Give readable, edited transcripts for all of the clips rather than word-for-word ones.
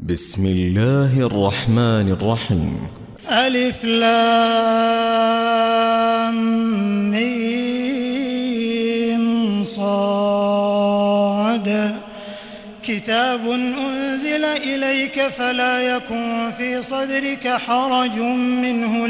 بسم الله الرحمن الرحيم. ألف لام ميم صاد. كتاب أنزل إليك فلا يكن في صدرك حرج منه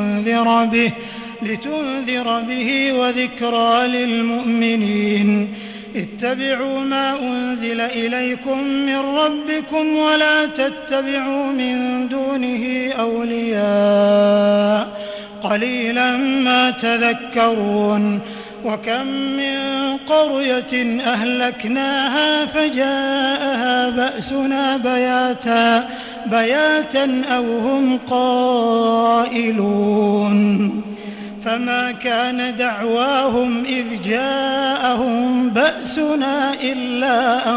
لتنذر به وذكرى للمؤمنين. اتبعوا ما أنزل إليكم من ربكم ولا تتبعوا من دونه أولياء قليلا ما تذكرون. وكم من قرية أهلكناها فجاءها بأسنا بياتا أو هم قائلون. فما كان دعواهم إذ جاءهم بأسنا إلا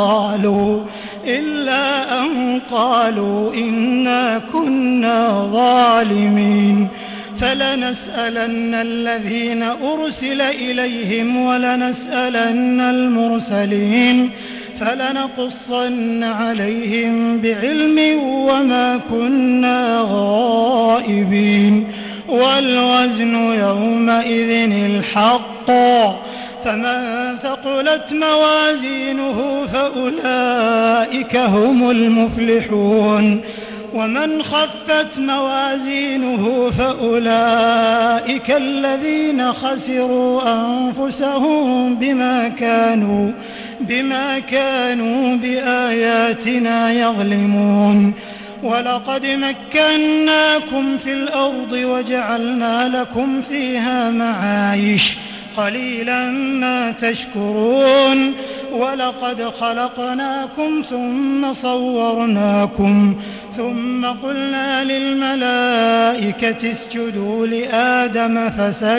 أن قالوا إنا كنا ظالمين. فلنسألن الذين أرسل إليهم ولنسألن المرسلين فلنقصن عليهم بعلم وما كنا غائبين. والوزن يومئذ الحق فمن ثقلت موازينه فأولئك هم المفلحون ومن خفت موازينه فأولئك الذين خسروا أنفسهم بما كانوا بآياتنا يظلمون. ولقد مكناكم في الأرض وجعلنا لكم فيها معايش قليلا ما تشكرون. ولقد خلقناكم ثم صورناكم ثم قلنا للملائكة اسجدوا لآدم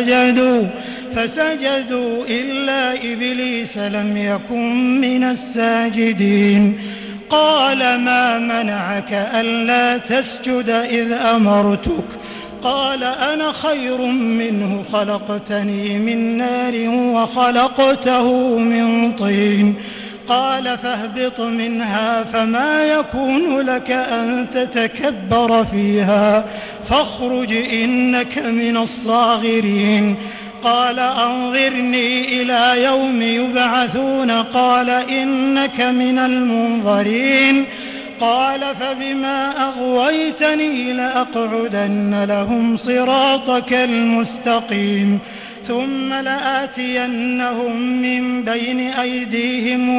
فسجدوا إلا إبليس لم يكن من الساجدين. قال ما منعك ألا تسجد إذ أمرتك؟ قال أنا خير منه خلقتني من نار وخلقته من طين. قال فاهبط منها فما يكون لك أن تتكبر فيها فاخرج إنك من الصاغرين. قال أنظرني إلى يوم يبعثون قال إنك من المنظرين. قال فبما أغويتني لأقعدن لهم صراطك المستقيم ثم لآتينهم من بين أيديهم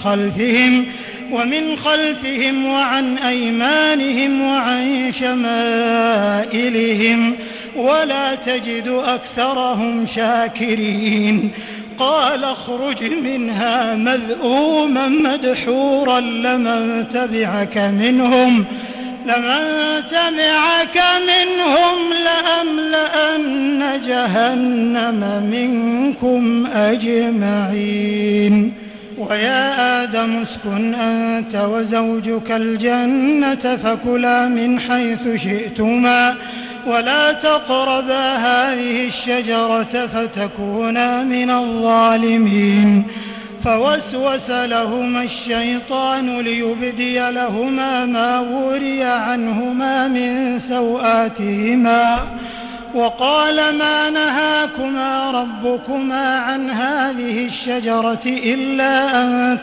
ومن خلفهم وعن أيمانهم وعن شمائلهم ولا تجد أكثرهم شاكرين. قال اخرج منها مذءوما مدحورا لمن تبعك منهم لأملأن جهنم منكم أجمعين. ويا آدم اسكن أنت وزوجك الجنة فكلا من حيث شئتما ولا تقربا هذه الشجرة فتكونا من الظالمين. فوسوس لهما الشيطان ليبدي لهما ما وري عنهما من سوآتهما وقال ما نهاكما ربكما عن هذه الشجرة إلا أن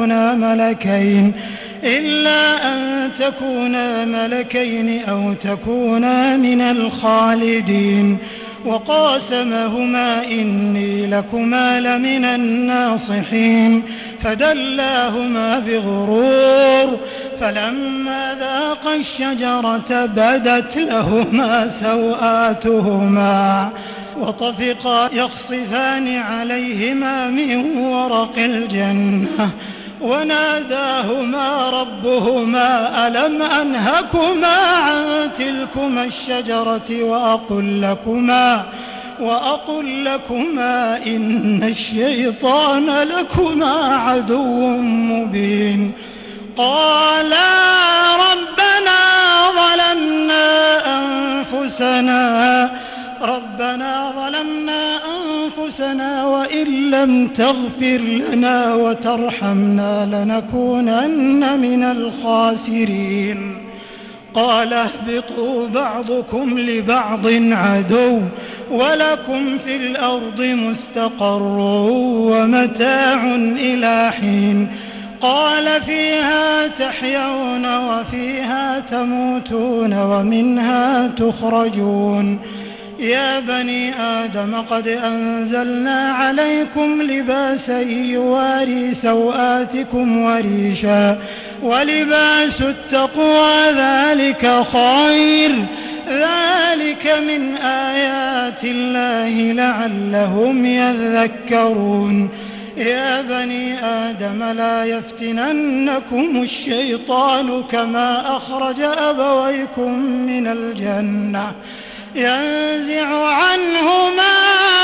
تكونا ملكين أو تكونا من الخالدين. وقاسمهما إني لكما لمن الناصحين فدلاهما بغرور فلما ذاقا الشجرة بدت لهما سوآتهما وطفقا يخصفان عليهما من ورق الجنة وناداهما ربهما ألم أنهكما عن تلكما الشجرة وأقل لكما إن الشيطان لكما عدو مبين. قالا ربنا ظلمنا أنفسنا أنفسنا وإن لم تغفر لنا وترحمنا لنكونن من الخاسرين. قال اهبطوا بعضكم لبعض عدو ولكم في الأرض مستقر ومتاع إلى حين. قال فيها تحيون وفيها تموتون ومنها تخرجون. يا بني آدم قد أنزلنا عليكم لباسا يواري سوآتكم وريشا ولباس التقوى ذلك خير ذلك من آيات الله لعلهم يذكرون. يا بني آدم لا يفتننكم الشيطان كما أخرج أبويكم من الجنة ينزع عنهما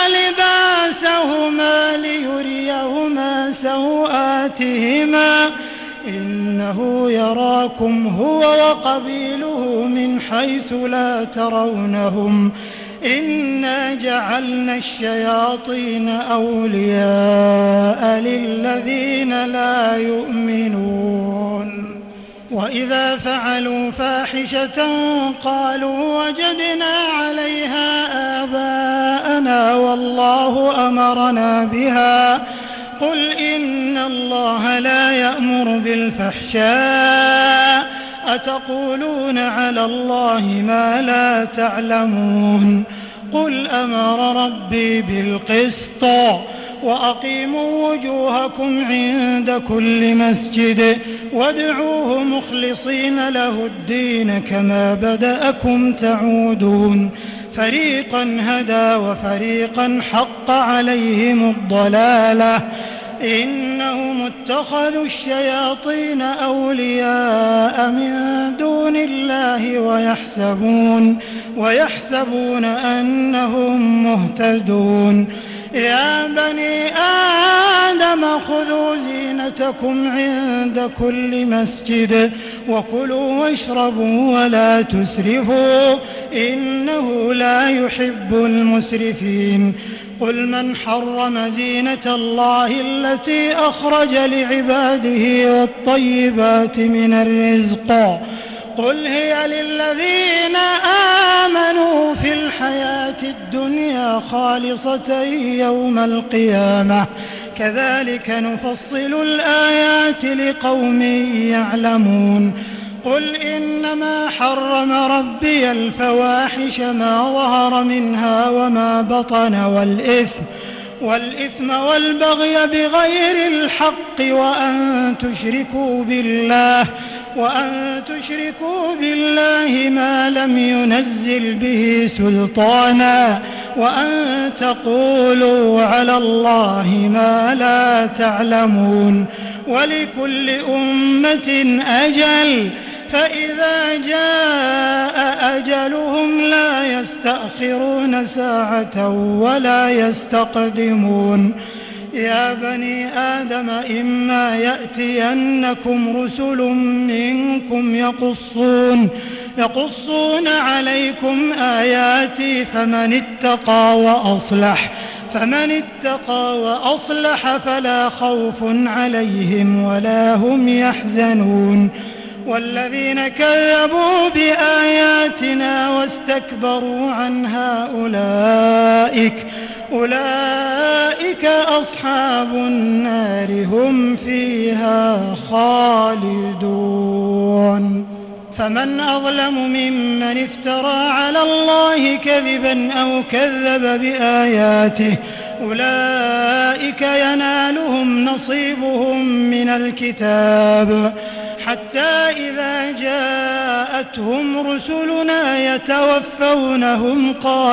لباسهما ليريهما سوآتهما إنه يراكم هو وقبيله من حيث لا ترونهم إنا جعلنا الشياطين أولياء للذين لا يؤمنون. وإذا فعلوا فاحشة قالوا وجدنا عليها آباءنا والله أمرنا بها قل إن الله لا يأمر بالفحشاء أتقولون على الله ما لا تعلمون. قل أمر ربي بالقسط وأقيموا وجوهكم عند كل مسجد وادعوه مخلصين له الدين كما بدأكم تعودون. فريقا هدى وفريقا حق عليهم الضلالة إنهم اتخذوا الشياطين أولياء من دون الله ويحسبون أنهم مهتدون. يا بني آدم خذوا زينتكم عند كل مسجد وكلوا واشربوا ولا تسرفوا إنه لا يحب المسرفين. قل من حرم زينة الله التي أخرج لعباده والطيبات من الرزق قل هي للذين آمنوا في الحياة الدنيا خالصة يوم القيامة كذلك نفصل الآيات لقوم يعلمون. قل إنما حرم ربي الفواحش ما ظهر منها وما بطن والإثم والبغي بغير الحق وأن تشركوا بالله ما لم ينزل به سلطانا وأن تقولوا على الله ما لا تعلمون. ولكل أمة أجل فإذا جاء أجلهم لا يستأخرون ساعة ولا يستقدمون. يا بني آدم إما يأتينكم رسل منكم يقصون عليكم آياتي فمن اتقى وأصلح فلا خوف عليهم ولا هم يحزنون. والذين كذبوا بآياتنا واستكبروا عنها أولئك أصحاب النار هم فيها خالدون. فمن أظلم ممن افترى على الله كذبا أو كذب بآياته أولئك ينالهم نصيبهم من الكتاب حتى إذا جاءتهم رسلنا يتوفونهم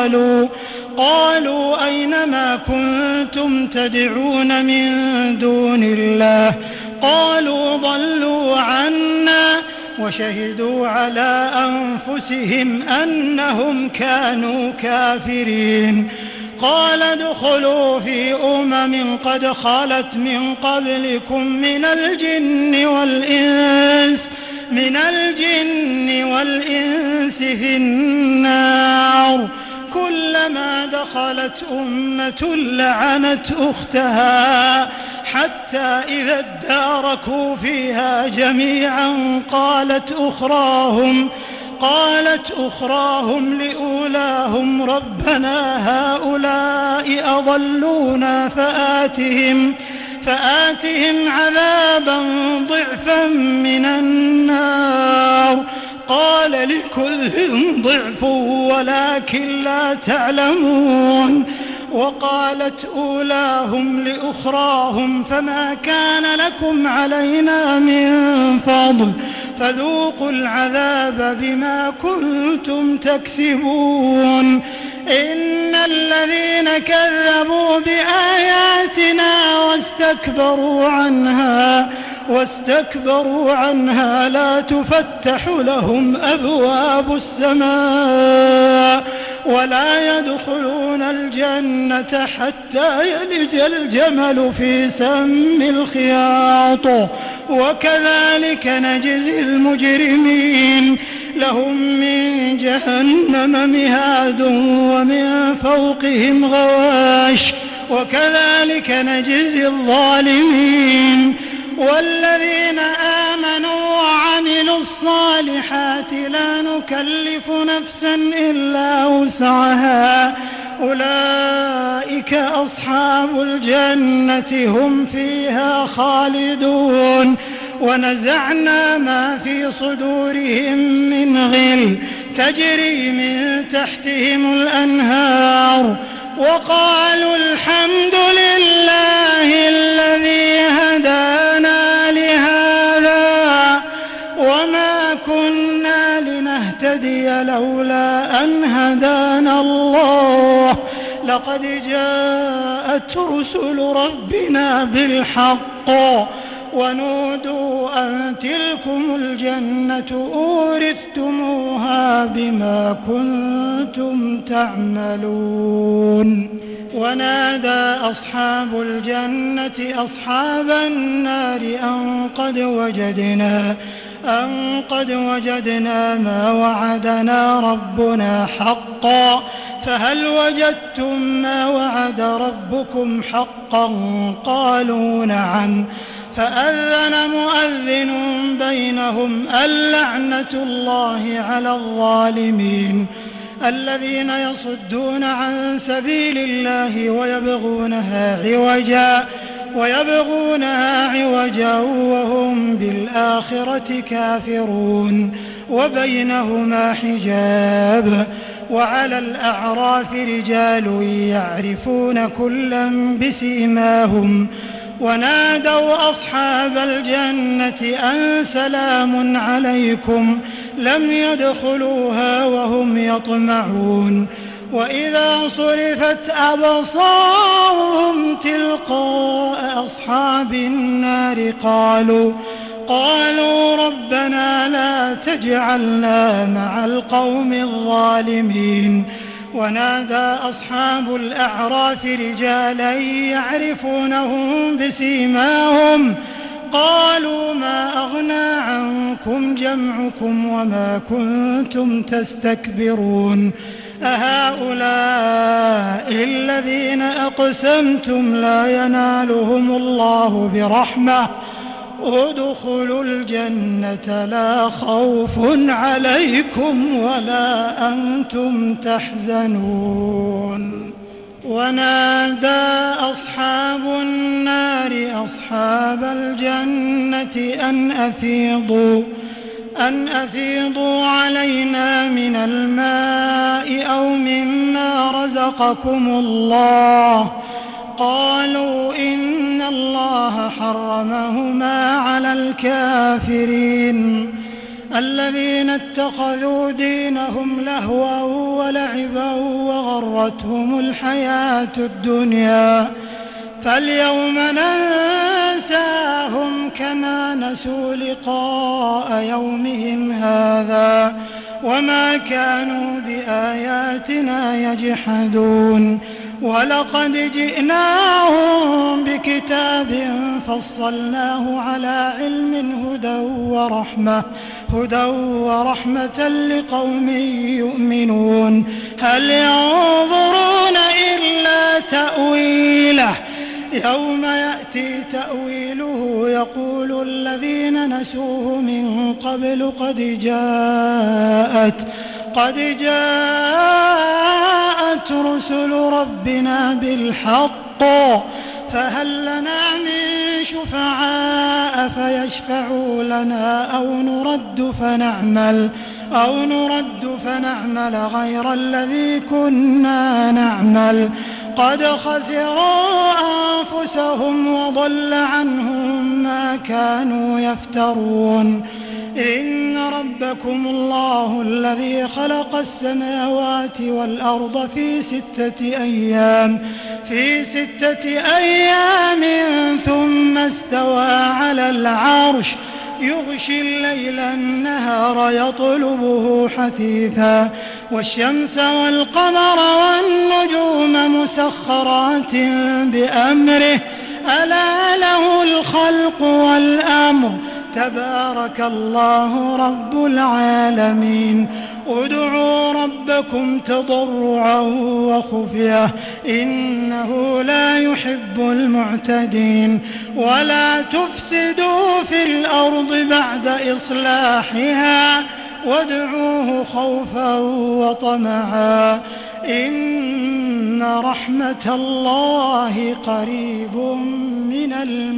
قالوا أين ما كنتم تدعون من دون الله قالوا ضلوا عنا وشهدوا على أنفسهم أنهم كانوا كافرين. قال ادخلوا في قد خلت من قبلكم من الجن والإنس في النار كلما دخلت أمة لعنت أختها حتى إذا اداركوا فيها جميعا قالت أخراهم لأولاهم ربنا هؤلاء أضلونا فآتهم عذابا ضعفا من النار قال لكل ضعف ولكن لا تعلمون. وقالت أولاهم لأخراهم فما كان لكم علينا من فضل فذوقوا العذاب بما كنتم تكسبون. إن الذين كذبوا بآياتنا واستكبروا عنها لا تفتح لهم أبواب السماء ولا يدخلون الجنة حتى يلج الجمل في سم الخياط وكذلك نجزي المجرمين. لهم من جهنم مهاد ومن فوقهم غواش وكذلك نجزي الظالمين. والذين آمنوا وعملوا الصالحات لا نكلف نفسا إلا وسعها أولئك أصحاب الجنة هم فيها خالدون. ونزعنا ما في صدورهم من غل تجري من تحتهم الأنهار وقالوا الحمد لله الذي هدانا لهذا وما كنا لنهتدي لولا أن هدانا الله لقد جاءت رسل ربنا بالحق ونودوا أن تلكم الجنة أورثتموها بما كنتم تعملون. ونادى أصحاب الجنة أصحاب النار أن قد وجدنا ما وعدنا ربنا حقا فهل وجدتم ما وعد ربكم حقا قالوا نعم فأذن مؤذن بينهم اللعنة الله على الظالمين الذين يصدون عن سبيل الله ويبغونها عوجا وهم بالآخرة كافرون وبينهما حجاب. وعلى الأعراف رجال يعرفون كلا بسيماهم ونادوا أصحاب الجنة أن سلام عليكم لم يدخلوها وهم يطمعون. وإذا صرفت أبصارهم تلقاء أصحاب النار قالوا ربنا لا تجعلنا مع القوم الظالمين. ونادى أصحاب الأعراف رجالا يعرفونهم بسيماهم قالوا ما أغنى عنكم جمعكم وما كنتم تستكبرون أهؤلاء الذين أقسمتم لا ينالهم الله برحمة ادخلوا الجنة لا خوف عليكم ولا أنتم تحزنون. ونادى أصحاب النار أصحاب الجنة أن أفيضوا علينا من الماء أو مما رزقكم الله قالوا إن الله حرمهما على الكافرين الذين اتخذوا دينهم لهوا ولعبا وغرتهم الحياة الدنيا فاليوم ننساهم كما نسوا لقاء يومهم هذا وما كانوا بآياتنا يجحدون. ولقد جئناهم بكتاب فصلناه على علم هدى ورحمة لقوم يؤمنون هل ينظرون إلا تأويله يوم يأتي تأويله يقول الذين نسوه من قبل قد جاءت رسل ربنا بالحق فهل لنا من شفعاء فيشفعوا لنا أو نرد فنعمل غير الذي كنا نعمل قد خسروا أنفسهم وضل عنهم ما كانوا يفترون إن ربكم الله الذي خلق السماوات والأرض في 6 أيام ثم استوى على العرش يغشي الليل النهار يطلبه حثيثا والشمس والقمر والنجوم مسخرات بأمره ألا له الخلق والأمر تبارك الله رب العالمين ادعوا ربكم تضرعا وخفية إنه لا يحب المعتدين ولا تفسدوا في الأرض بعد إصلاحها وادعوه خوفا وطمعا إن رحمة الله قريب من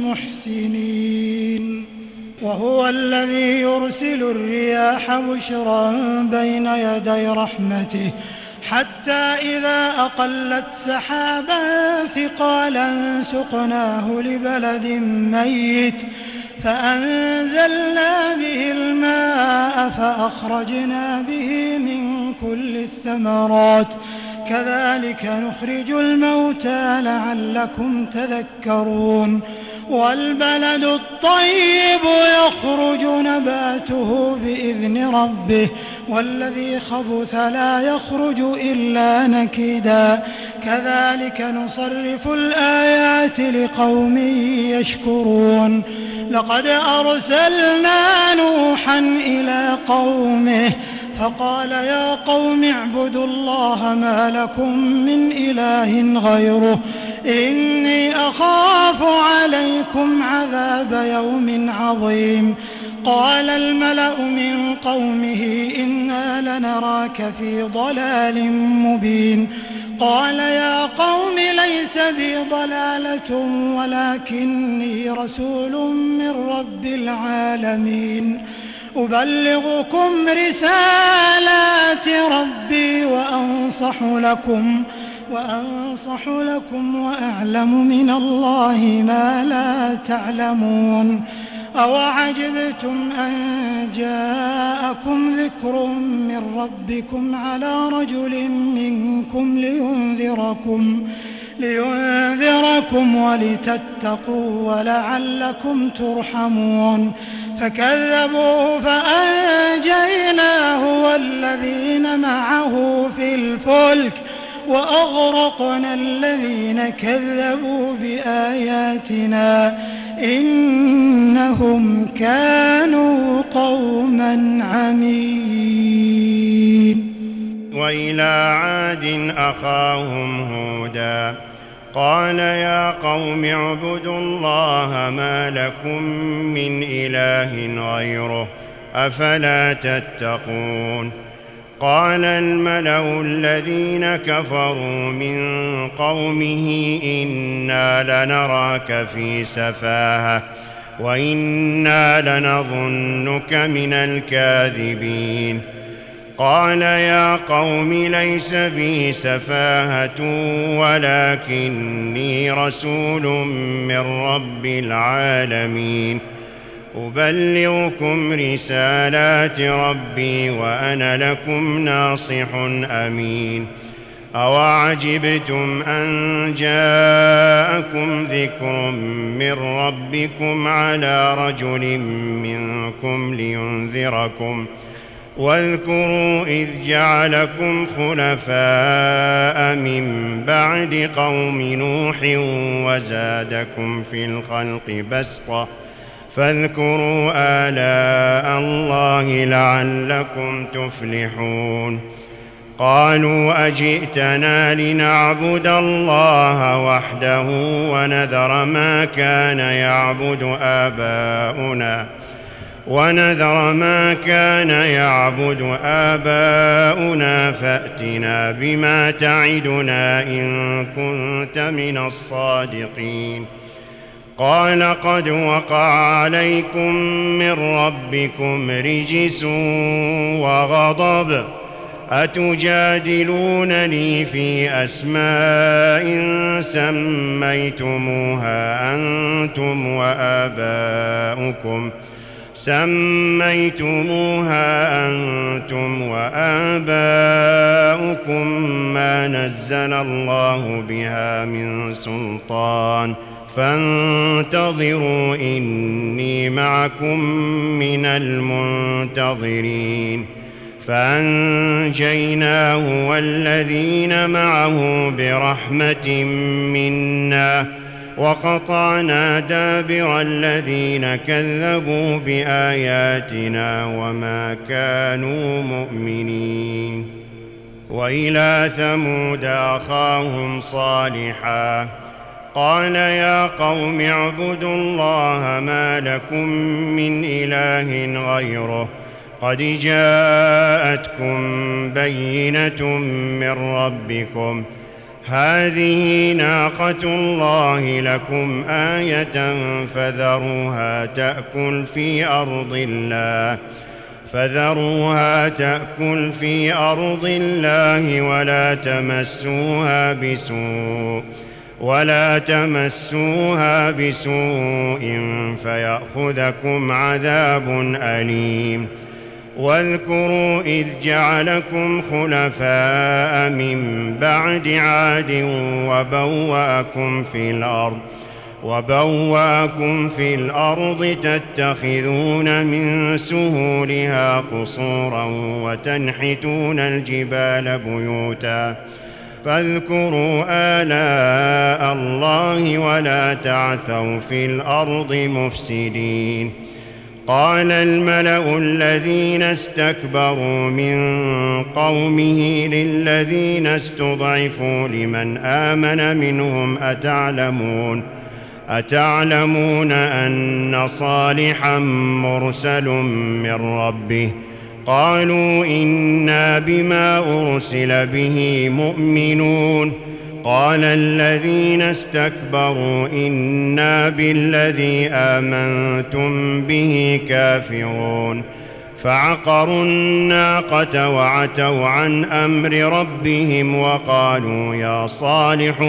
المحسنين وهو الذي يرسل الرياح بشرا بين يدي رحمته حتى إذا أقلت سحابا ثقالا سقناه لبلد ميت فأنزلنا به الماء فأخرجنا به من كل الثمرات كذلك نخرج الموتى لعلكم تذكرون والبلد الطيب يخرج نباته بإذن ربه والذي خبث لا يخرج إلا نكدا كذلك نصرف الآيات لقوم يشكرون لقد أرسلنا نوحا إلى قومه فقال يا قوم اعبدوا الله ما لكم من إله غيره إني أخاف عليكم عذاب يوم عظيم قال الملأ من قومه إنا لنراك في ضلال مبين قال يا قوم ليس بي ضلالة ولكني رسول من رب العالمين أبلغكم رسالات ربي وأنصح لكم وأعلم من الله ما لا تعلمون أوعجبتم أن جاءكم ذكر من ربكم على رجل منكم لينذركم ولتتقوا ولعلكم ترحمون فكذبوه فأنجيناه والذين معه في الفلك وأغرقنا الذين كذبوا بآياتنا إنهم كانوا قوما عمين وإلى عاد أخاهم هودا قال يا قوم اعبدوا الله ما لكم من إله غيره أفلا تتقون قال الملأ الذين كفروا من قومه إنا لنراك في سفاهة وإنا لنظنك من الكاذبين قال يا قوم ليس بي سفاهة ولكني رسول من رب العالمين أبلغكم رسالات ربي وأنا لكم ناصح أمين أوعجبتم أن جاءكم ذكر من ربكم على رجل منكم واذكروا إذ جعلكم خلفاء من بعد قوم نوح وزادكم في الخلق بسطة فاذكروا آلاء الله لعلكم تفلحون قالوا أجئتنا لنعبد الله وحده ونذر ما كان يعبد آباؤنا فأتنا بما تعدنا إن كنت من الصادقين قال قد وقع عليكم من ربكم رجس وغضب أتجادلونني في أسماء سميتموها أنتم وآباؤكم ما نزل الله بها من سلطان فانتظروا إني معكم من المنتظرين فأنجيناه والذين معه برحمة منا وقطعنا دابر الذين كذبوا بآياتنا وما كانوا مؤمنين وإلى ثمود أخاهم صالحا قال يا قوم اعبدوا الله ما لكم من إله غيره قد جاءتكم بينة من ربكم هذه ناقة الله لكم آية فذروها تأكل في أرض الله ولا تمسوها بسوء فيأخذكم عذاب أليم واذكروا إذ جعلكم خلفاء من بعد عاد وبوأكم في الأرض تتخذون من سهولها قصورا وتنحتون الجبال بيوتا فاذكروا آلاء الله ولا تعثوا في الأرض مفسدين قال الملأ الذين استكبروا من قومه للذين استضعفوا لمن آمن منهم أتعلمون أن صالحا مرسل من ربه قالوا إنا بما أرسل به مؤمنون قال الذين استكبروا إنا بالذي آمنتم به كافرون فعقروا الناقة وعتوا عن أمر ربهم وقالوا يا صالح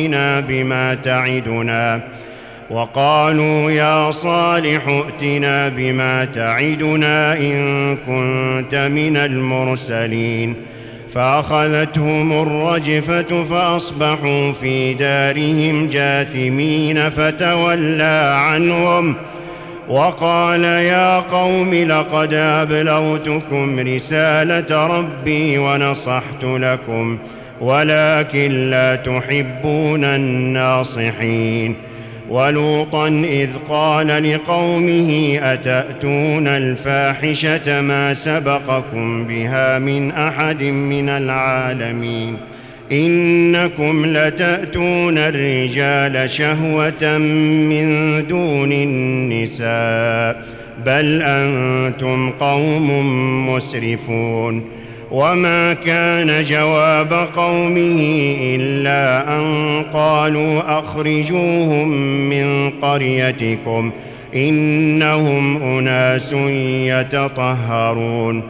ائتنا بما تعدنا إن كنت من المرسلين فأخذتهم الرجفة فأصبحوا في دارهم جاثمين فتولى عنهم وقال يا قوم لقد أبلغتكم رسالة ربي ونصحت لكم ولكن لا تحبون الناصحين ولوطا إذ قال لقومه أتأتون الفاحشة ما سبقكم بها من أحد من العالمين إنكم لتأتون الرجال شهوة من دون النساء بل أنتم قوم مسرفون وما كان جواب قومه إلا أن قالوا أخرجوهم من قريتكم إنهم أناس يتطهرون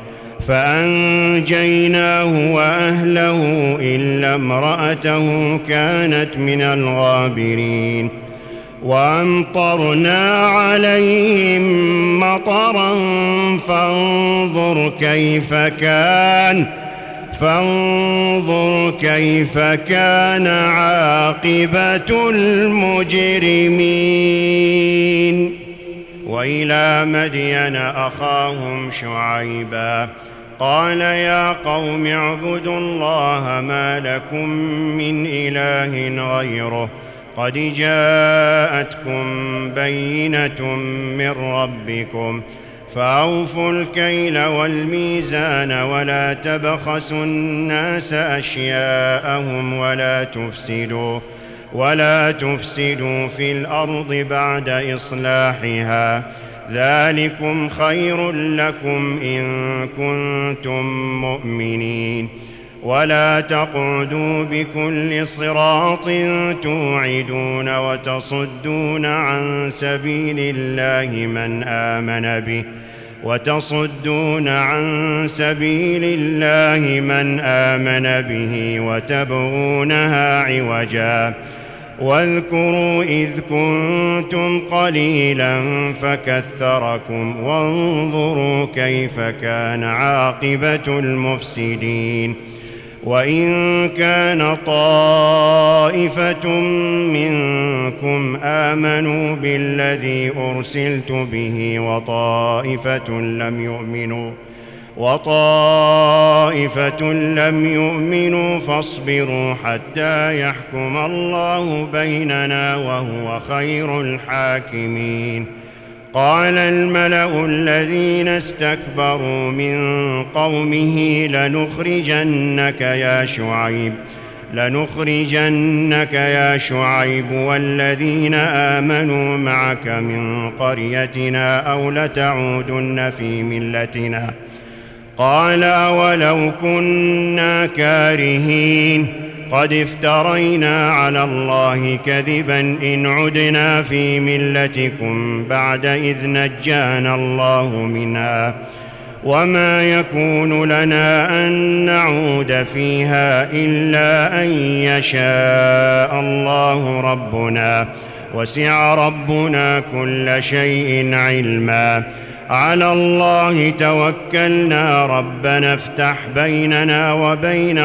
فأنجيناه وأهله إلا امرأته كانت من الغابرين وأمطرنا عليهم مطرا فانظر كيف كان عاقبة المجرمين وإلى مدين أخاهم شعيبا قال يا قوم اعبدوا الله ما لكم من إله غيره قد جاءتكم بينة من ربكم فأوفوا الكيل والميزان ولا تبخسوا الناس أشياءهم ولا تفسدوا في الأرض بعد إصلاحها ذلكم خير لكم إن كنتم مؤمنين ولا تقعدوا بكل صراط توعدون وتصدون عن سبيل الله من آمن به وتبغونها عوجا واذكروا إذ كنتم قليلا فكثركم وانظروا كيف كان عاقبة المفسدين وإن كان طائفة منكم آمنوا بالذي أرسلت به وطائفة لم يؤمنوا فاصبروا حتى يحكم الله بيننا وهو خير الحاكمين قال الملأ الذين استكبروا من قومه لنخرجنك يا شعيب والذين آمنوا معك من قريتنا أو لتعودن في ملتنا قال أولو كنا كارهين قد افترينا على الله كذبا إن عدنا في ملتكم بعد إذ نجانا الله منها وما يكون لنا أن نعود فيها إلا أن يشاء الله ربنا وسع ربنا كل شيء علما على الله توكلنا ربنا افتح بيننا وبين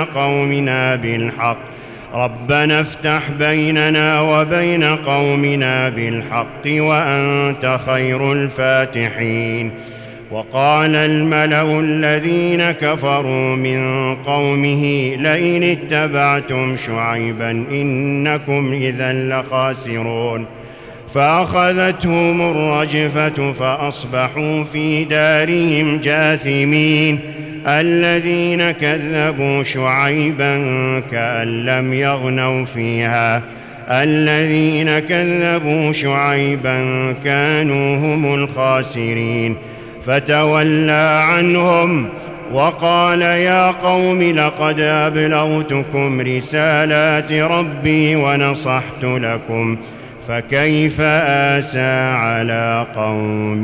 قومنا بالحق وأنت خير الفاتحين وقال الملأ الذين كفروا من قومه لئن اتبعتم شعيبا إنكم إذا لخاسرون فأخذتهم الرجفة فأصبحوا في دارهم جاثمين الذين كذبوا شعيبا كأن لم يغنوا فيها الذين كذبوا شعيبا كانوا هم الخاسرين فتولى عنهم وقال يا قوم لقد أبلغتكم رسالات ربي ونصحت لكم فكيف آسى على قوم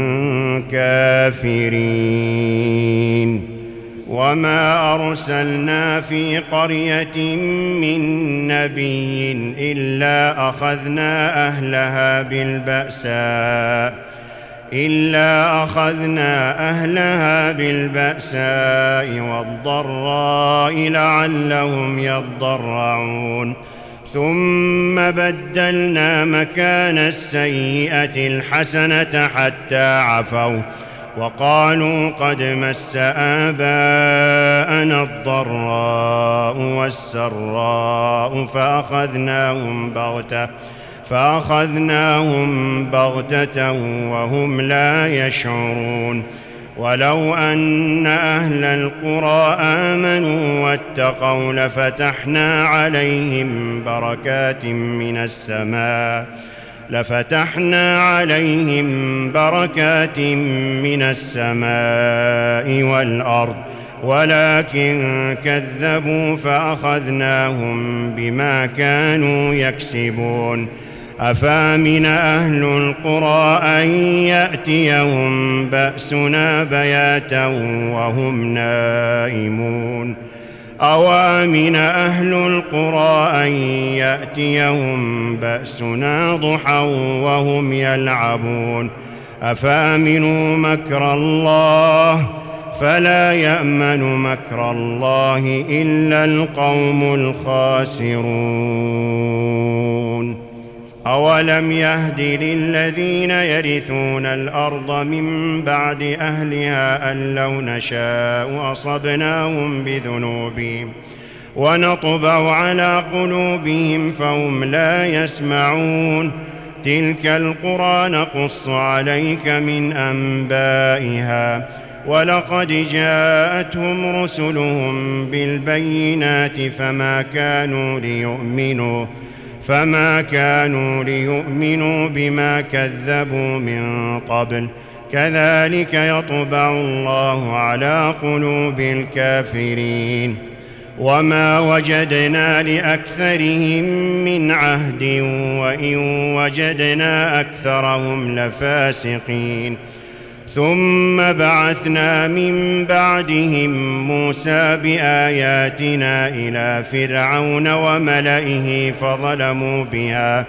كافرين وما أرسلنا في قرية من نبي إلا أخذنا أهلها بالبأساء والضراء لعلهم يضرعون ثم بدلنا مكان السيئة الحسنة حتى عفوا وقالوا قد مس آباءنا الضراء والسراء فأخذناهم بغتة وهم لا يشعرون ولو أن أهل القرى آمنوا واتقوا لفتحنا عليهم بركات من السماء والأرض ولكن كذبوا فأخذناهم بما كانوا يكسبون أفامن أهل القرى أن يأتيهم بأسنا بياتا وهم نائمون أوامن أهل القرى أن يأتيهم بأسنا ضحى وهم يلعبون أفامنوا مكر الله فلا يأمن مكر الله إلا القوم الخاسرون أولم يهد للذين يرثون الأرض من بعد أهلها أن لو نشاء أصبناهم بذنوبهم ونطبع على قلوبهم فهم لا يسمعون تلك القرى نقص عليك من أنبائها ولقد جاءتهم رسلهم بالبينات فما كانوا ليؤمنوا بما كذبوا من قبل كذلك يطبع الله على قلوب الكافرين وما وجدنا لأكثرهم من عهد وإن وجدنا أكثرهم لفاسقين ثم بعثنا من بعدهم موسى بآياتنا إلى فرعون وملئه فظلموا بها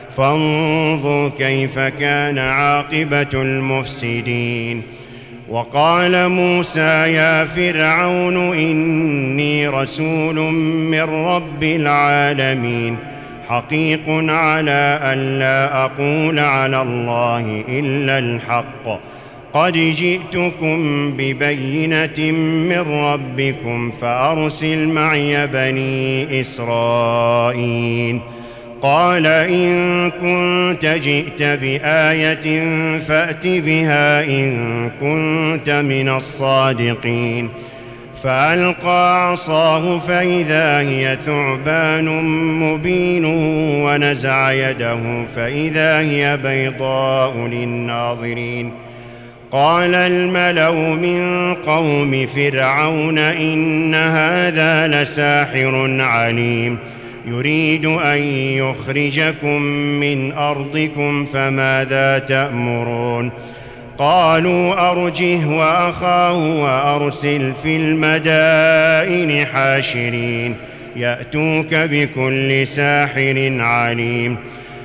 فانظر كيف كان عاقبة المفسدين وقال موسى يا فرعون إني رسول من رب العالمين حقيق على ألا أقول على الله إلا الحق قد جئتكم ببينة من ربكم فأرسل معي بني إسرائيل قال إن كنت جئت بآية فأت بها إن كنت من الصادقين فألقى عصاه فإذا هي ثعبان مبين ونزع يده فإذا هي بيضاء للناظرين قال الملأ من قوم فرعون إن هذا لساحر عليم يريد أن يخرجكم من أرضكم فماذا تأمرون قالوا أرجه وأخاه وأرسل في المدائن حاشرين يأتوك بكل ساحر عليم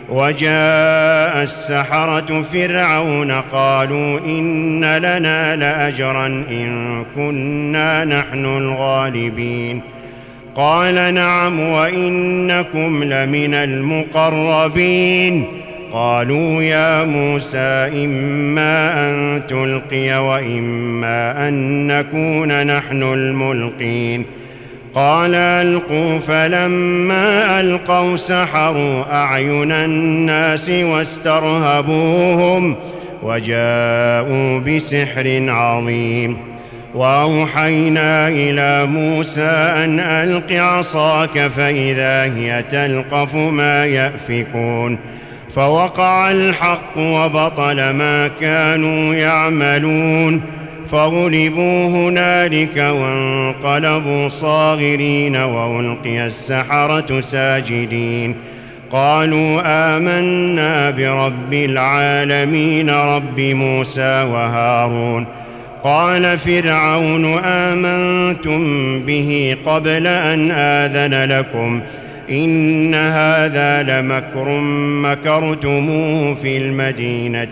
وجاء السحرة فرعون قالوا إن لنا لأجرا إن كنا نحن الغالبين قال نعم وإنكم لمن المقربين قالوا يا موسى إما أن تلقي وإما أن نكون نحن الملقين قال ألقوا فلما ألقوا سحروا أعين الناس واسترهبوهم وجاءوا بسحر عظيم وأوحينا إلى موسى أن ألق عصاك فإذا هي تلقف ما يأفكون فوقع الحق وبطل ما كانوا يعملون فغلبوا هنالك وانقلبوا صاغرين وألقي السحرة ساجدين قالوا آمنا برب العالمين رب موسى وهارون قال فرعون آمنتم به قبل أن آذن لكم إن هذا لمكر مكرتموه في المدينة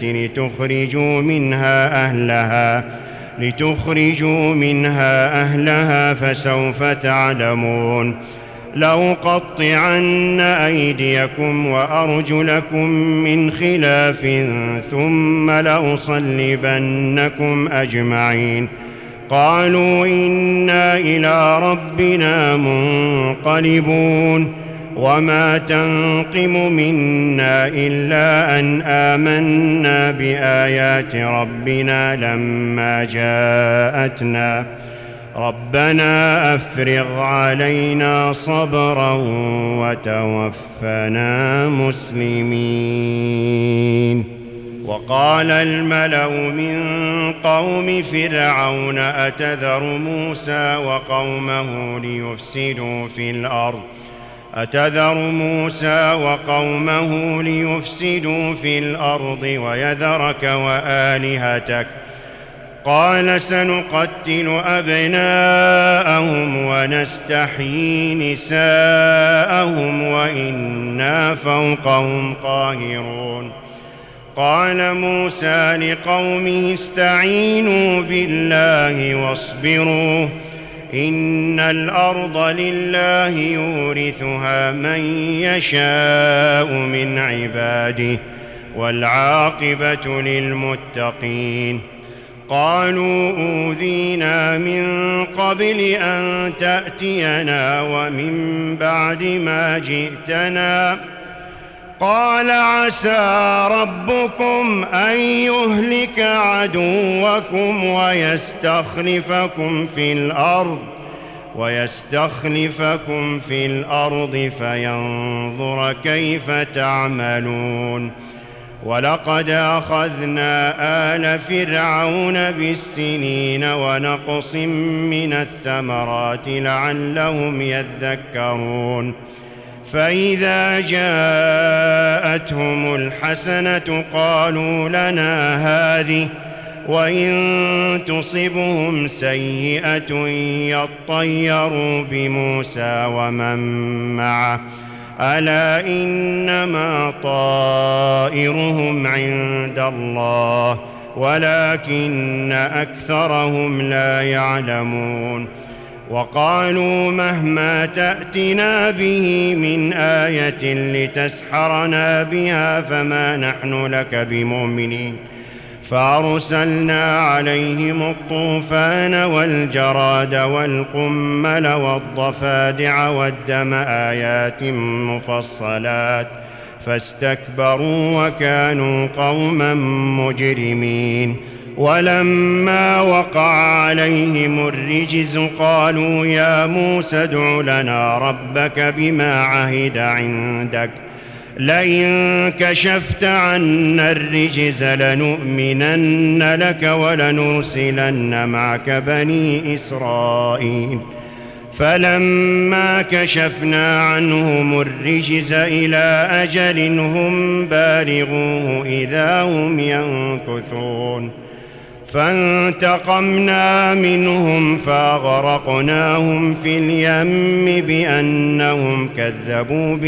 لتخرجوا منها أهلها فسوف تعلمون لأقطعن أيديكم وأرجلكم من خلاف ثم لأصلبنكم أجمعين قالوا إنا إلى ربنا منقلبون وما تنقم منا إلا أن آمنا بآيات ربنا لما جاءتنا ربنا أفرغ علينا صبرا وتوفنا مسلمين وقال الملأ من قوم فرعون أتذر موسى وقومه ليفسدوا في الأرض ويذرك وآلهتك قال سنقتل أبناءهم ونستحيي نساءهم وإنا فوقهم قاهرون قال موسى لقومه استعينوا بالله واصبروا إن الأرض لله يورثها من يشاء من عباده والعاقبة للمتقين. قالوا أوذينا من قبل أن تأتينا ومن بعد ما جئتنا قال عسى ربكم أن يهلك عدوكم ويستخلفكم في الأرض فينظر كيف تعملون. ولقد أخذنا آل فرعون بالسنين ونقص من الثمرات لعلهم يذكرون. فإذا جاءتهم الحسنة قالوا لنا هذه وإن تصبهم سيئة يطيروا بموسى ومن معه ألا إنما طائرهم عند الله ولكن أكثرهم لا يعلمون. وقالوا مهما تأتنا به من آية لتسحرنا بها فما نحن لك بمؤمنين. فأرسلنا عليهم الطوفان والجراد والقمل والضفادع والدم آيات مفصلات فاستكبروا وكانوا قوما مجرمين. ولما وقع عليهم الرجز قالوا يا موسى ادع لنا ربك بما عهد عندك لئن كشفت عنا الرجز لنؤمنن لك ولنرسلن معك بني إسرائيل. فلما كشفنا عنهم الرجز إلى أجل هم بالغوه إذا هم ينكثون. فانتقمنا منهم فأغرقناهم في اليم بأنهم كذبوا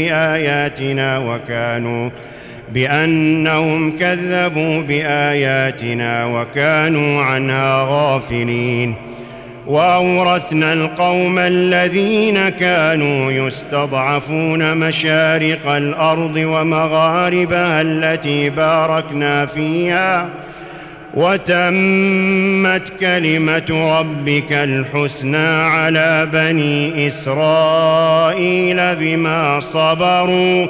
بآياتنا وكانوا عنها غافلين. وأورثنا القوم الذين كانوا يستضعفون مشارق الأرض ومغاربها التي باركنا فيها وتمت كلمة ربك الحسنى على بني إسرائيل بما صبروا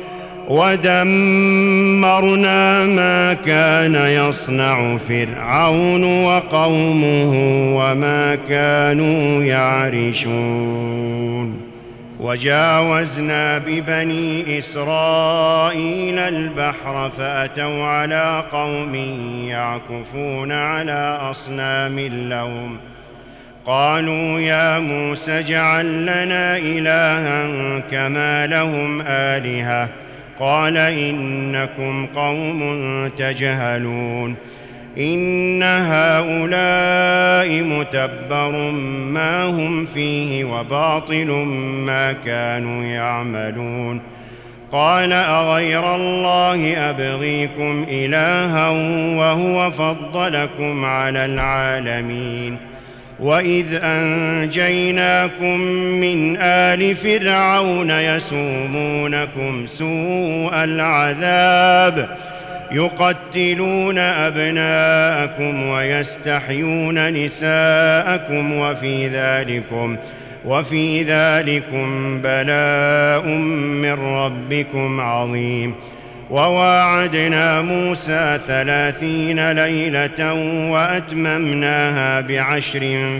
ودمرنا ما كان يصنع فرعون وقومه وما كانوا يعرشون. وجاوزنا ببني إسرائيل البحر فأتوا على قوم يعكفون على أصنام لهم قالوا يا موسى اجعل لنا إلها كما لهم آلهة قال إنكم قوم تجهلون. إن هؤلاء متبر ما هم فيه وباطل ما كانوا يعملون. قال أغير الله أبغيكم إلها وهو فضلكم على العالمين. وإذ أنجيناكم من آل فرعون يسومونكم سوء العذاب يقتلون أبناءكم ويستحيون نساءكم وفي ذلكم بلاء من ربكم عظيم. وواعدنا موسى 30 ليلة وأتممناها ب10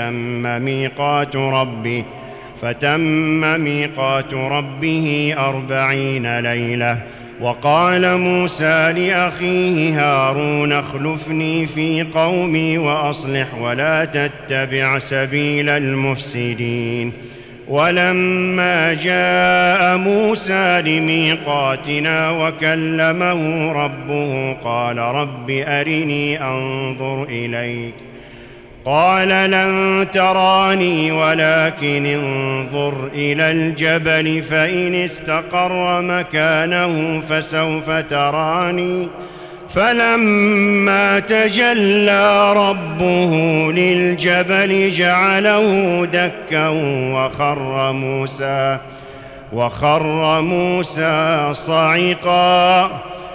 فتم ميقات ربه 40 ليلة. وقال موسى لأخيه هارون اخلفني في قومي وأصلح ولا تتبع سبيل المفسدين. ولما جاء موسى لميقاتنا وكلمه ربه قال رب أرني أنظر إليك قال لن تراني ولكن انظر إلى الجبل فإن استقر مكانه فسوف تراني فلما تجلى ربه للجبل جعله دكا وخر موسى صعقا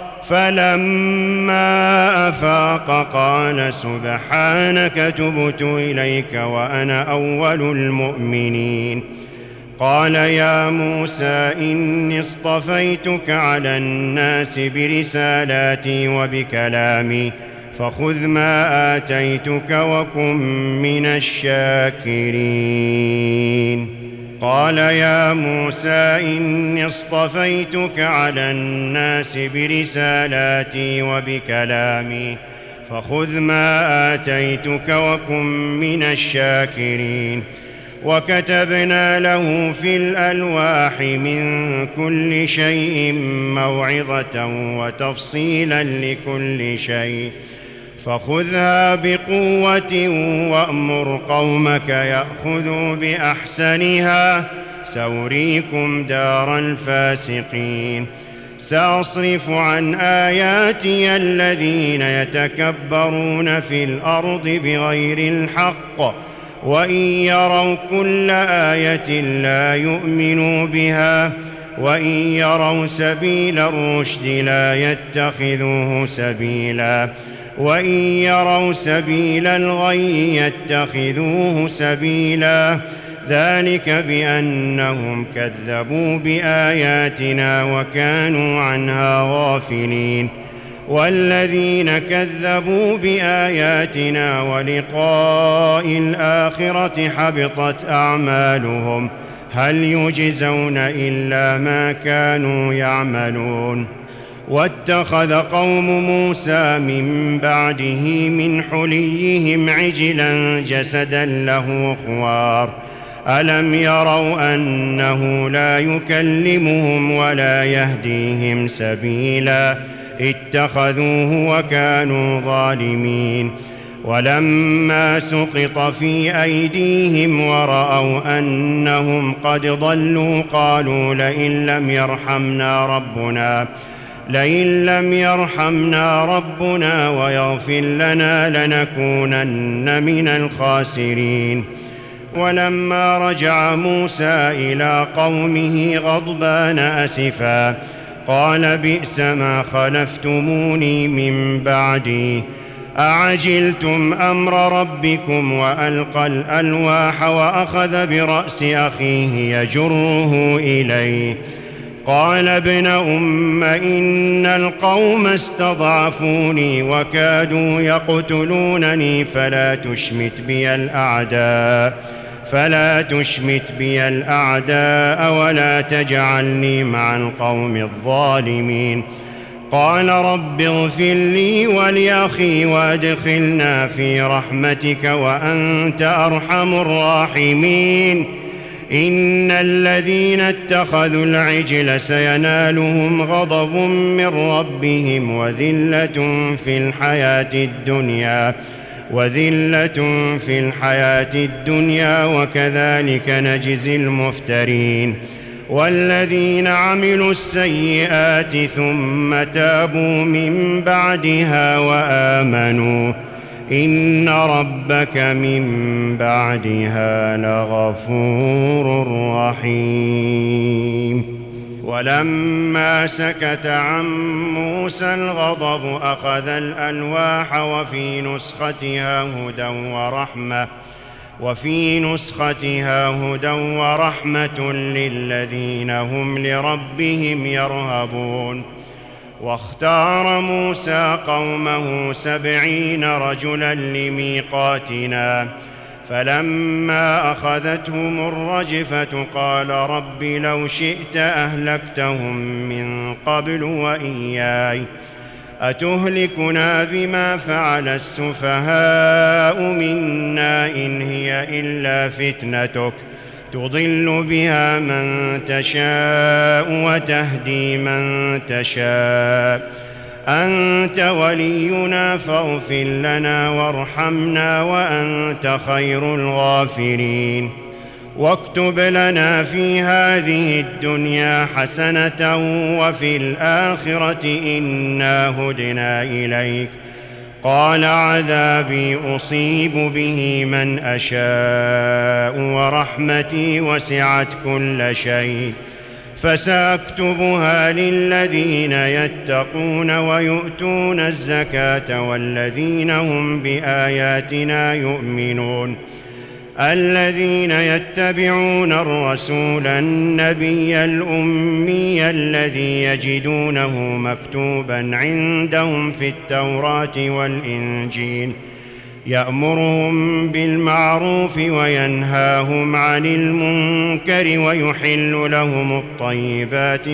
فلما أفاق قال سبحانك تبت إليك وأنا أول المؤمنين. قال يا موسى إني اصطفيتك على الناس برسالاتي وبكلامي فخذ ما آتيتك وكن من الشاكرين. قال يا موسى إني اصطفيتك على الناس برسالاتي وبكلامي فخذ ما آتيتك وكن من الشاكرين. وكتبنا له في الألواح من كل شيء موعظة وتفصيلا لكل شيء فخذها بقوة وأمر قومك يأخذوا بأحسنها سأريكم دار الفاسقين. سأصرف عن آياتي الذين يتكبرون في الأرض بغير الحق وإن يروا كل آية لا يؤمنوا بها وإن يروا سبيل الرشد لا يتخذوه سبيلا وإن يروا سبيل الغي يتخذوه سبيلا ذلك بأنهم كذبوا بآياتنا وكانوا عنها غافلين. والذين كذبوا بآياتنا ولقاء الآخرة حبطت أعمالهم هل يجزون إلا ما كانوا يعملون. واتخذ قوم موسى من بعده من حليهم عجلا جسدا له خوار ألم يروا أنه لا يكلمهم ولا يهديهم سبيلا اتخذوه وكانوا ظالمين. ولما سقط في أيديهم ورأوا أنهم قد ضلوا قالوا لئن لم يرحمنا ربنا ويغفر لنا لنكونن من الخاسرين. ولما رجع موسى إلى قومه غضبان أسفا قال بئس ما خلفتموني من بعدي أعجلتم أمر ربكم وألقى الألواح وأخذ برأس أخيه يجره إليه قال ابن أم إن القوم استضعفوني وكادوا يقتلونني فلا تشمت بي الأعداء ولا تجعلني مع القوم الظالمين. قال رب اغفر لي ولأخي وادخلنا في رحمتك وأنت أرحم الراحمين. إن الذين اتخذوا العجل سينالهم غضب من ربهم وذلة في الحياة الدنيا وكذلك نجزي المفترين. والذين عملوا السيئات ثم تابوا من بعدها وآمنوا إن ربك من بعدها لغفور رحيم. ولما سكت عن موسى الغضب أخذ الألواح وفي نسختها هدى ورحمة للذين هم لربهم يرهبون. واختار موسى قومه 70 رجلا لميقاتنا فلما أخذتهم الرجفة قال رب لو شئت أهلكتهم من قبل وإياي أتهلكنا بما فعل السفهاء منا إن هي إلا فتنتك تضل بها من تشاء وتهدي من تشاء أنت ولينا فاغفر لنا وارحمنا وأنت خير الغافرين. واكتب لنا في هذه الدنيا حسنة وفي الآخرة إنا هدنا إليك. قال عذابي أصيب به من أشاء ورحمتي وسعت كل شيء فسأكتبها للذين يتقون ويؤتون الزكاة والذين هم بآياتنا يؤمنون الذين يتبعون الرسول النبي الأمي الذي يجدونه مكتوبا عندهم في التوراة والإنجيل يأمرهم بالمعروف وينهاهم عن المنكر ويحل لهم الطيبات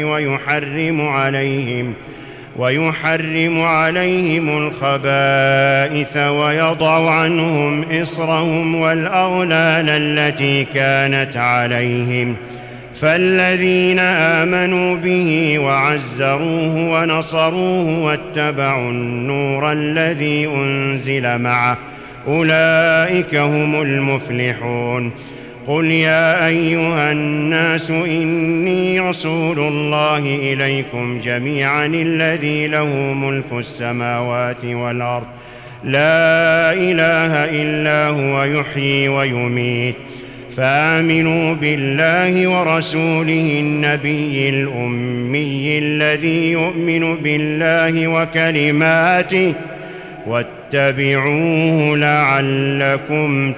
ويحرم عليهم الخبائث ويضع عنهم إصرهم والأغلال التي كانت عليهم فالذين آمنوا به وعزروه ونصروه واتبعوا النور الذي أنزل معه أولئك هم المفلحون. قل يا أيها الناس إني رسول الله إليكم جميعا الذي له ملك السماوات والأرض لا إله إلا هو يحيي ويميت فآمنوا بالله ورسوله النبي الأمي الذي يؤمن بالله وكلماته واتبعوه لعلكم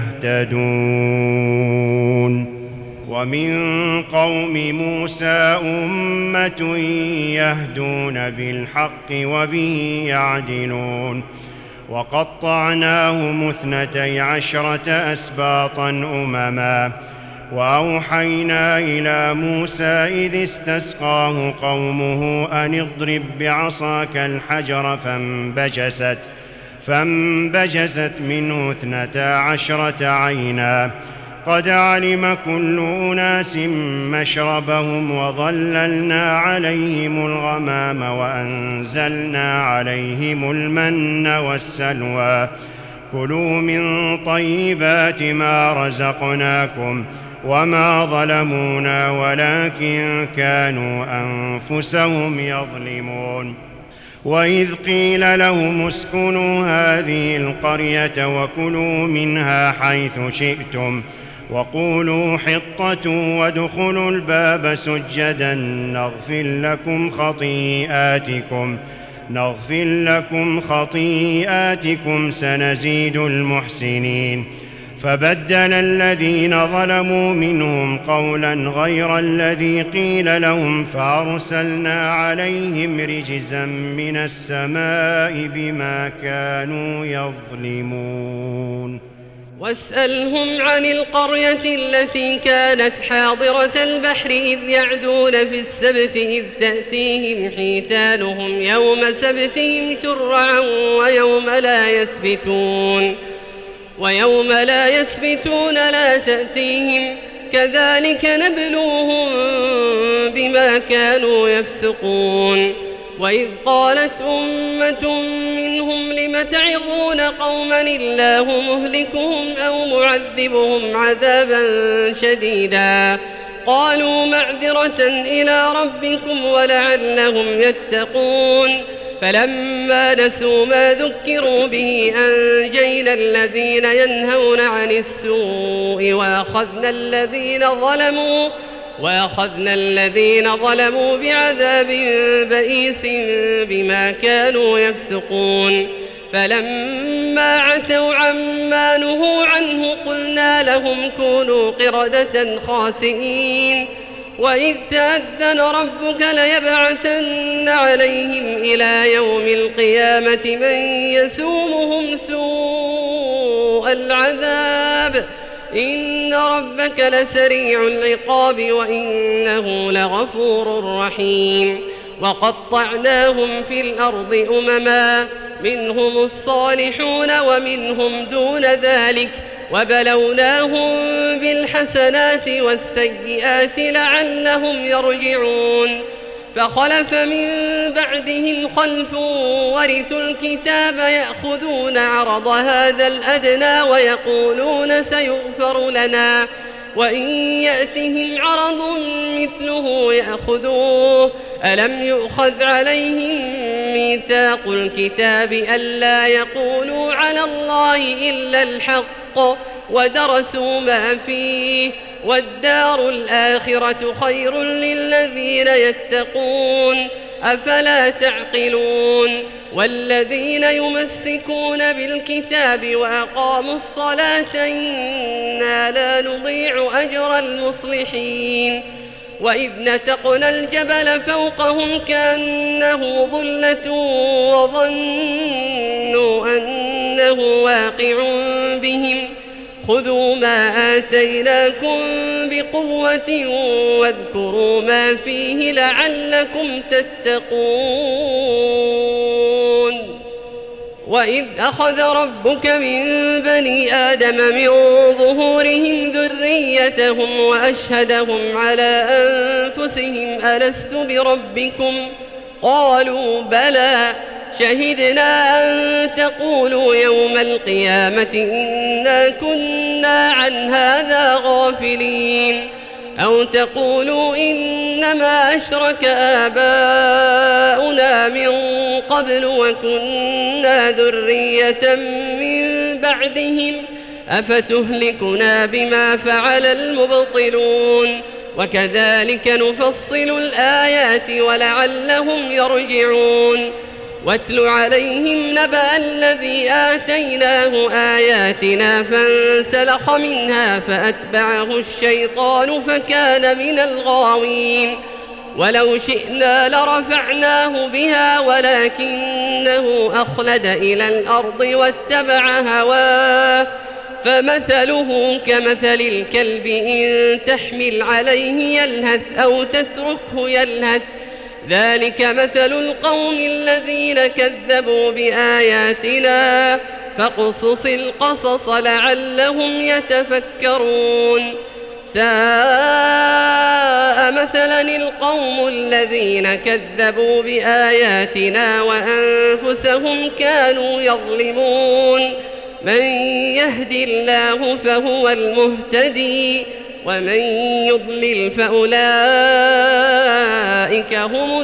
تهتدون. ومن قوم موسى أمة يهدون بالحق وبه يعدلون وقطعناهم 12 أسباطا أمما وأوحينا إلى موسى إذ استسقاه قومه أن اضرب بعصاك الحجر فانبجست منه 12 عينا قد علم كل أناس مشربهم وظللنا عليهم الغمام وأنزلنا عليهم المن والسلوى كلوا من طيبات ما رزقناكم وما ظلمونا ولكن كانوا أنفسهم يظلمون. وإذ قيل لهم اسكنوا هذه القرية وكلوا منها حيث شئتم وقولوا حطة وادخلوا الباب سجدا نغفر لكم خطيئاتكم سنزيد المحسنين. فبدل الذين ظلموا منهم قولا غير الذي قيل لهم فأرسلنا عليهم رجزا من السماء بما كانوا يظلمون. واسألهم عن القرية التي كانت حاضرة البحر إذ يعدون في السبت إذ تأتيهم حيتانهم يوم سبتهم شرعا ويوم لا يسبتون لا تأتيهم كذلك نبلوهم بما كانوا يفسقون. وإذ قالت أمة منهم لم تعظون قوما الله مهلكهم أو معذبهم عذابا شديدا قالوا معذرة إلى ربكم ولعلهم يتقون. فلما نسوا ما ذكروا به أنجينا الذين ينهون عن السوء وأخذنا الذين ظلموا بعذاب بئيس بما كانوا يفسقون. فلما عتوا عما نهوا عنه قلنا لهم كونوا قردة خاسئين. وإذ تأذن ربك ليبعثن عليهم إلى يوم القيامة من يسومهم سوء العذاب إن ربك لسريع العقاب وإنه لغفور رحيم. وقطعناهم في الأرض أمما منهم الصالحون ومنهم دون ذلك وبلوناهم بالحسنات والسيئات لعلهم يرجعون. فخلف من بعدهم خلف ورثوا الكتاب يأخذون عرض هذا الأدنى ويقولون وإن يأتهم عرض مثله يأخذوه ألم يؤخذ عليهم ميثاق الكتاب ألا يقولوا على الله إلا الحق ودرسوا ما فيه والدار الآخرة خير للذين يتقون أفلا تعقلون والذين يمسكون بالكتاب وأقاموا الصلاة إنا لا نضيع أجر المصلحين وإذ نتقنا الجبل فوقهم كأنه ظلة وظنوا أنه واقع بهم خذوا ما آتيناكم بقوة واذكروا ما فيه لعلكم تتقون وإذ أخذ ربك من بني آدم من ظهورهم ذريتهم وأشهدهم على أنفسهم ألست بربكم قالوا بلى شهدنا أن تقولوا يوم القيامة إنا كنا عن هذا غافلين أو تقولوا إنما أشرك آباؤنا من قبل وكنا ذرية من بعدهم أفتهلكنا بما فعل المبطلون وكذلك نفصل الآيات ولعلهم يرجعون واتل عليهم نبأ الذي آتيناه آياتنا فانسلخ منها فأتبعه الشيطان فكان من الغاوين ولو شئنا لرفعناه بها ولكنه أخلد إلى الأرض واتبع هواه فمثله كمثل الكلب إن تحمل عليه يلهث أو تتركه يلهث ذلك مثل القوم الذين كذبوا بآياتنا فاقصص القصص لعلهم يتفكرون ساء مثلا القوم الذين كذبوا بآياتنا وأنفسهم كانوا يظلمون من يهد الله فهو المهتدي ومن يضلل فأولئك هم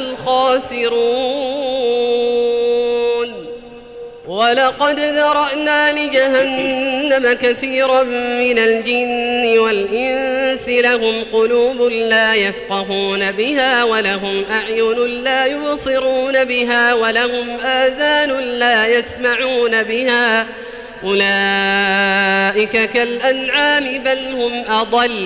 الخاسرون ولقد ذرأنا لجهنم كثيرا من الجن والإنس لهم قلوب لا يفقهون بها ولهم أعين لا يبصرون بها ولهم آذان لا يسمعون بها أولئك كالأنعام بل هم أضل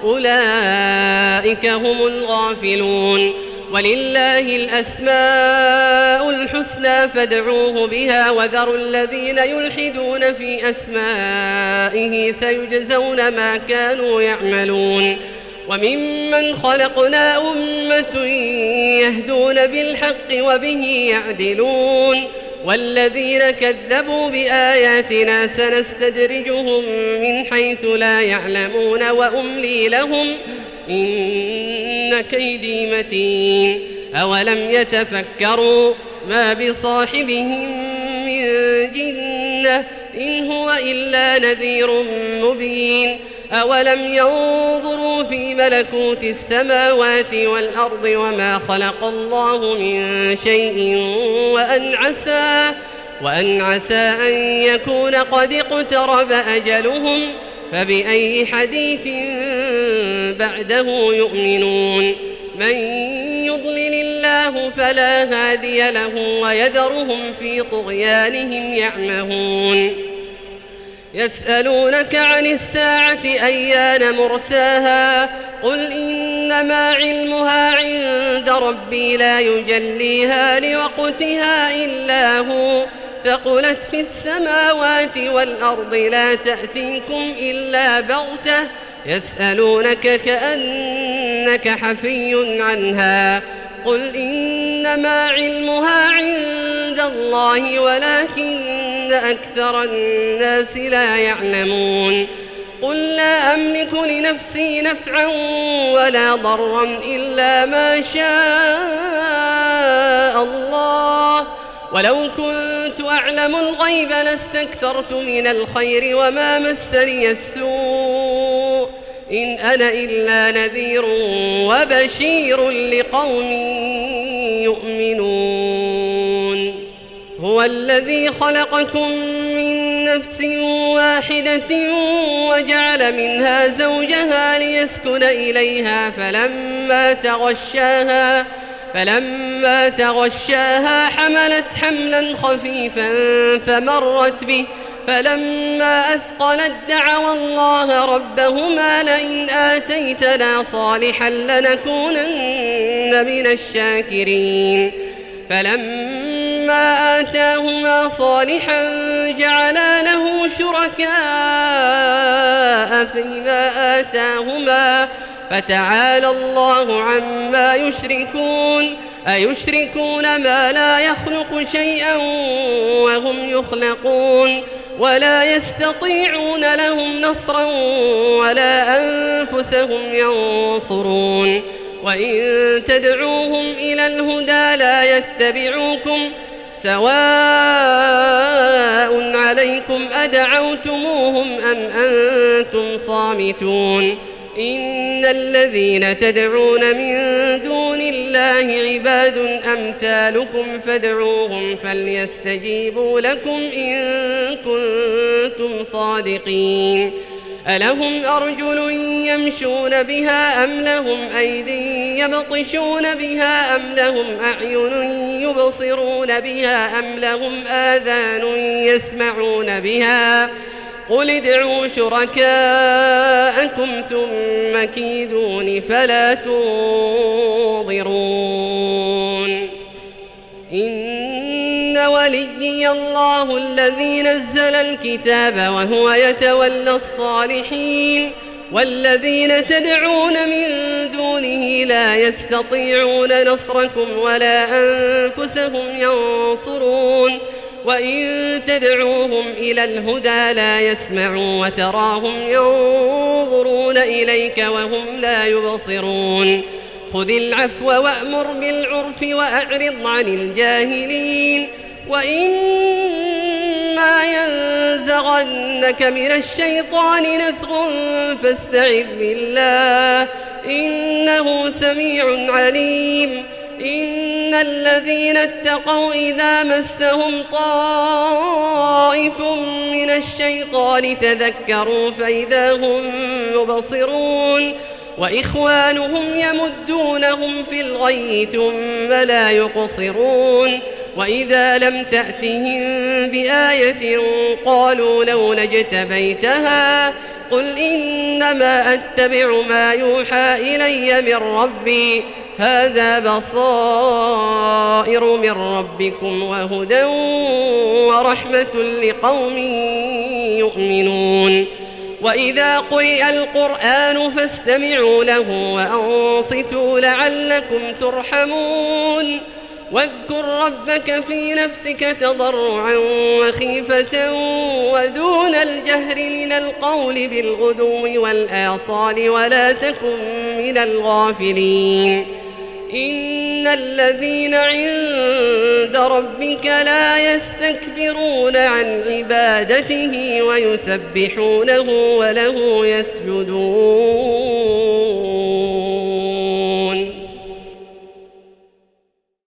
أولئك هم الغافلون ولله الأسماء الحسنى فادعوه بها وذروا الذين يلحدون في أسمائه سيجزون ما كانوا يعملون وممن خلقنا أمة يهدون بالحق وبه يعدلون والذين كذبوا بآياتنا سنستدرجهم من حيث لا يعلمون وأملي لهم إن كيدي متين أولم يتفكروا ما بصاحبهم من جنة إن هو إلا نذير مبين أولم ينظروا في ملكوت السماوات والأرض وما خلق الله من شيء وأن عسى أن يكون قد اقترب أجلهم فبأي حديث بعده يؤمنون من يضلل الله فلا هادي له ويذرهم في طغيانهم يعمهون يسألونك عن الساعة أيان مرساها قل إنما علمها عند ربي لا يجليها لوقتها إلا هو ثقلت في السماوات والأرض لا تأتيكم إلا بغتة يسألونك كأنك حفي عنها قل إنما علمها عند الله ولكن أكثر الناس لا يعلمون قل لا أملك لنفسي نفعا ولا ضرا إلا ما شاء الله ولو كنت أعلم الغيب لاستكثرت من الخير وما مسني السوء إن أنا إلا نذير وبشير لقوم يؤمنون. هو الذي خلقكم من نفس واحدة وجعل منها زوجها ليسكن إليها فلما تغشاها حملت حملا خفيفا فمرت به فلما أثقلت دعوا الله ربهما لئن آتيتنا صالحا لنكونن من الشاكرين. فلما آتاهما صالحا جعلا له شركاء فيما آتاهما فتعالى الله عما يشركون. أيشركون ما لا يخلق شيئا وهم يخلقون ولا يستطيعون لهم نصرا ولا أنفسهم ينصرون. وإن تدعوهم إلى الهدى لا يتبعوكم سواء عليكم أدعوتموهم أم أنتم صامتون. إن الذين تدعون من دون الله عباد أمثالكم فادعوهم فليستجيبوا لكم إن كنتم صادقين. ألهم أرجل يمشون بها أم لهم أيدي يبطشون بها أم لهم أعين يبصرون بها أم لهم آذان يسمعون بها قل ادعوا شركاءكم ثم كيدون فلا تنظرون. إن وليي الله الذي نزل الكتاب وهو يتولى الصالحين. والذين تدعون من دونه لا يستطيعون نصركم ولا أنفسهم ينصرون. وإن تدعوهم إلى الهدى لا يسمعوا وتراهم ينظرون إليك وهم لا يبصرون. خذ العفو وأمر بالعرف وأعرض عن الجاهلين. وإما ينزغنك من الشيطان نزغ فاستعذ بالله إنه سميع عليم. إن الذين اتقوا إذا مسهم طائف من الشيطان تذكروا فإذا هم مبصرون. وإخوانهم يمدونهم في الغي ثم لا يقصرون. وإذا لم تأتهم بآية قالوا لولا اجتبيتها قل إنما أتبع ما يوحى إلي من ربي هذا بصائر من ربكم وهدى ورحمة لقوم يؤمنون. وإذا قرئ القرآن فاستمعوا له وأنصتوا لعلكم ترحمون. واذكر ربك في نفسك تضرعا وخيفة ودون الجهر من القول بالغدو والآصال ولا تكن من الغافلين. إن الذين عند ربك لا يستكبرون عن عبادته ويسبحونه وله يسجدون.